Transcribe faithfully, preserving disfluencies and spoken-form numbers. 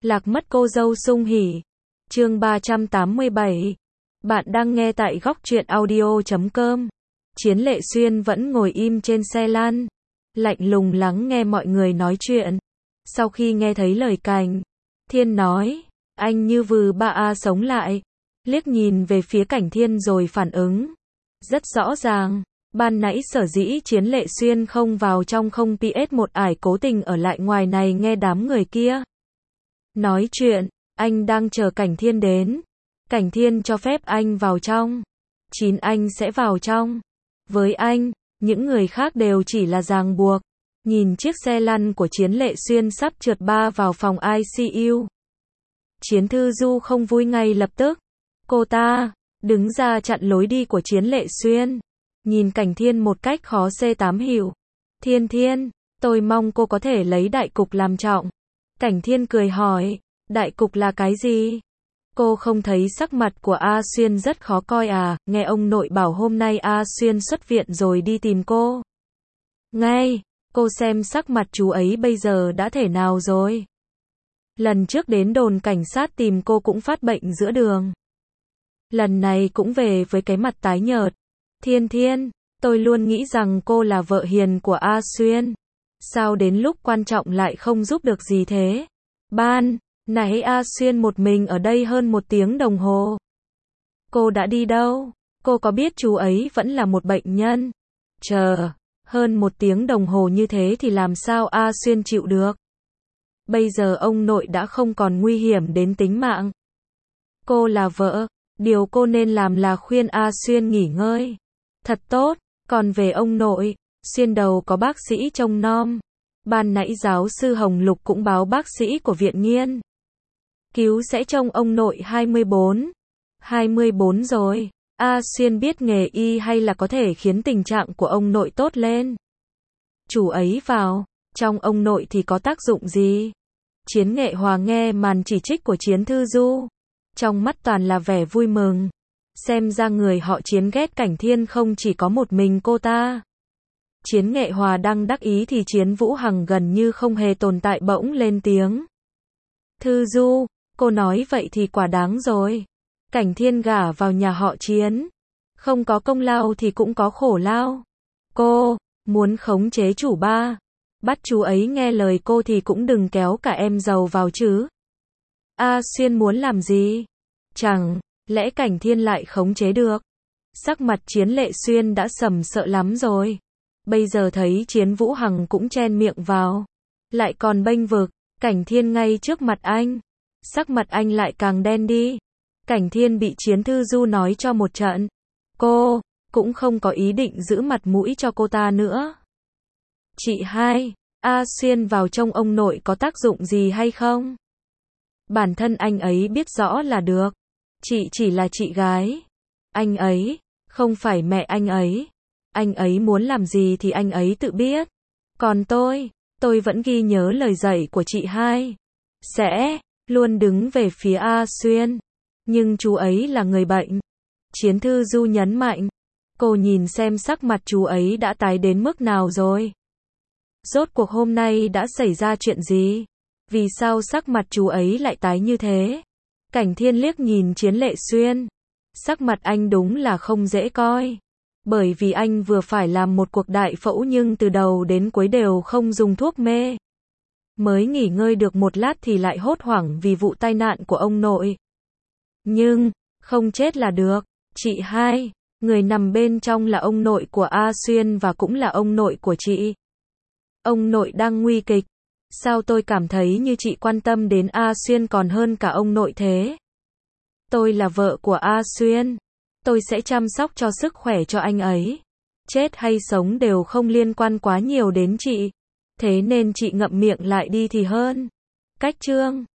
Lạc mất cô dâu sung hỉ. Chương ba trăm tám mươi bảy. Bạn đang nghe tại góc truyện audio chấm com. Chiến Lệ Xuyên vẫn ngồi im trên xe lăn, lạnh lùng lắng nghe mọi người nói chuyện. Sau khi nghe thấy lời Cảnh Thiên nói, anh như vừ ba a sống lại, liếc nhìn về phía Cảnh Thiên rồi phản ứng rất rõ ràng. Ban nãy sở dĩ Chiến Lệ Xuyên không vào trong không pi ét một ải cố tình ở lại ngoài này nghe đám người kia nói chuyện, anh đang chờ Cảnh Thiên đến. Cảnh Thiên cho phép anh vào trong, chín anh sẽ vào trong. Với anh, những người khác đều chỉ là ràng buộc. Nhìn chiếc xe lăn của Chiến Lệ Xuyên sắp trượt ba vào phòng i xê u. Chiến Thư Du không vui ngay lập tức. Cô ta đứng ra chặn lối đi của Chiến Lệ Xuyên, nhìn Cảnh Thiên một cách khó xê tám hiểu. Thiên Thiên, tôi mong cô có thể lấy đại cục làm trọng. Cảnh Thiên cười hỏi, đại cục là cái gì? Cô không thấy sắc mặt của A Xuyên rất khó coi à? Nghe ông nội bảo hôm nay A Xuyên xuất viện rồi đi tìm cô. Ngay, cô xem sắc mặt chú ấy bây giờ đã thể nào rồi? Lần trước đến đồn cảnh sát tìm cô cũng phát bệnh giữa đường. Lần này cũng về với cái mặt tái nhợt. Thiên Thiên, tôi luôn nghĩ rằng cô là vợ hiền của A Xuyên. Sao đến lúc quan trọng lại không giúp được gì thế? Ban nãy A Xuyên một mình ở đây hơn một tiếng đồng hồ. Cô đã đi đâu? Cô có biết chú ấy vẫn là một bệnh nhân? Chờ, hơn một tiếng đồng hồ như thế thì làm sao A Xuyên chịu được? Bây giờ ông nội đã không còn nguy hiểm đến tính mạng. Cô là vợ, điều cô nên làm là khuyên A Xuyên nghỉ ngơi. Thật tốt, còn về ông nội, Xuyên đầu có bác sĩ trông nom. Ban nãy giáo sư Hồng Lục cũng báo bác sĩ của viện nghiên cứu sẽ trông ông nội hai mươi bốn. hai mươi bốn rồi. A Xuyên biết nghề y hay là có thể khiến tình trạng của ông nội tốt lên. Chủ ấy vào, trong ông nội thì có tác dụng gì? Chiến Nghệ Hòa nghe màn chỉ trích của Chiến Thư Du, trong mắt toàn là vẻ vui mừng. Xem ra người họ Chiến ghét Cảnh Thiên không chỉ có một mình cô ta. Chiến Nghệ Hòa đang đắc ý thì Chiến Vũ Hằng gần như không hề tồn tại bỗng lên tiếng. Thư Du, cô nói vậy thì quả đáng rồi. Cảnh Thiên gả vào nhà họ Chiến, không có công lao thì cũng có khổ lao. Cô muốn khống chế chủ ba, bắt chú ấy nghe lời cô thì cũng đừng kéo cả em giàu vào chứ. A Xuyên muốn làm gì? Chẳng lẽ Cảnh Thiên lại khống chế được? Sắc mặt Chiến Lệ Xuyên đã sầm sợ lắm rồi. Bây giờ thấy Chiến Vũ Hằng cũng chen miệng vào, lại còn bênh vực Cảnh Thiên ngay trước mặt anh. Sắc mặt anh lại càng đen đi. Cảnh Thiên bị Chiến Thư Du nói cho một trận. Cô cũng không có ý định giữ mặt mũi cho cô ta nữa. Chị hai, A Xuyên vào trông ông nội có tác dụng gì hay không? Bản thân anh ấy biết rõ là được. Chị chỉ là chị gái. Anh ấy không phải mẹ anh ấy. Anh ấy muốn làm gì thì anh ấy tự biết. Còn tôi, tôi vẫn ghi nhớ lời dạy của chị hai. Sẽ luôn đứng về phía A Xuyên. Nhưng chú ấy là người bệnh. Chiến Thư Du nhấn mạnh. Cô nhìn xem sắc mặt chú ấy đã tái đến mức nào rồi. Rốt cuộc hôm nay đã xảy ra chuyện gì? Vì sao sắc mặt chú ấy lại tái như thế? Cảnh Thiên liếc nhìn Chiến Lệ Xuyên. Sắc mặt anh đúng là không dễ coi. Bởi vì anh vừa phải làm một cuộc đại phẫu nhưng từ đầu đến cuối đều không dùng thuốc mê. Mới nghỉ ngơi được một lát thì lại hốt hoảng vì vụ tai nạn của ông nội. Nhưng, không chết là được. Chị hai, người nằm bên trong là ông nội của A Xuyên và cũng là ông nội của chị. Ông nội đang nguy kịch. Sao tôi cảm thấy như chị quan tâm đến A Xuyên còn hơn cả ông nội thế? Tôi là vợ của A Xuyên. Tôi sẽ chăm sóc cho sức khỏe cho anh ấy. Chết hay sống đều không liên quan quá nhiều đến chị. Thế nên chị ngậm miệng lại đi thì hơn. Cách chương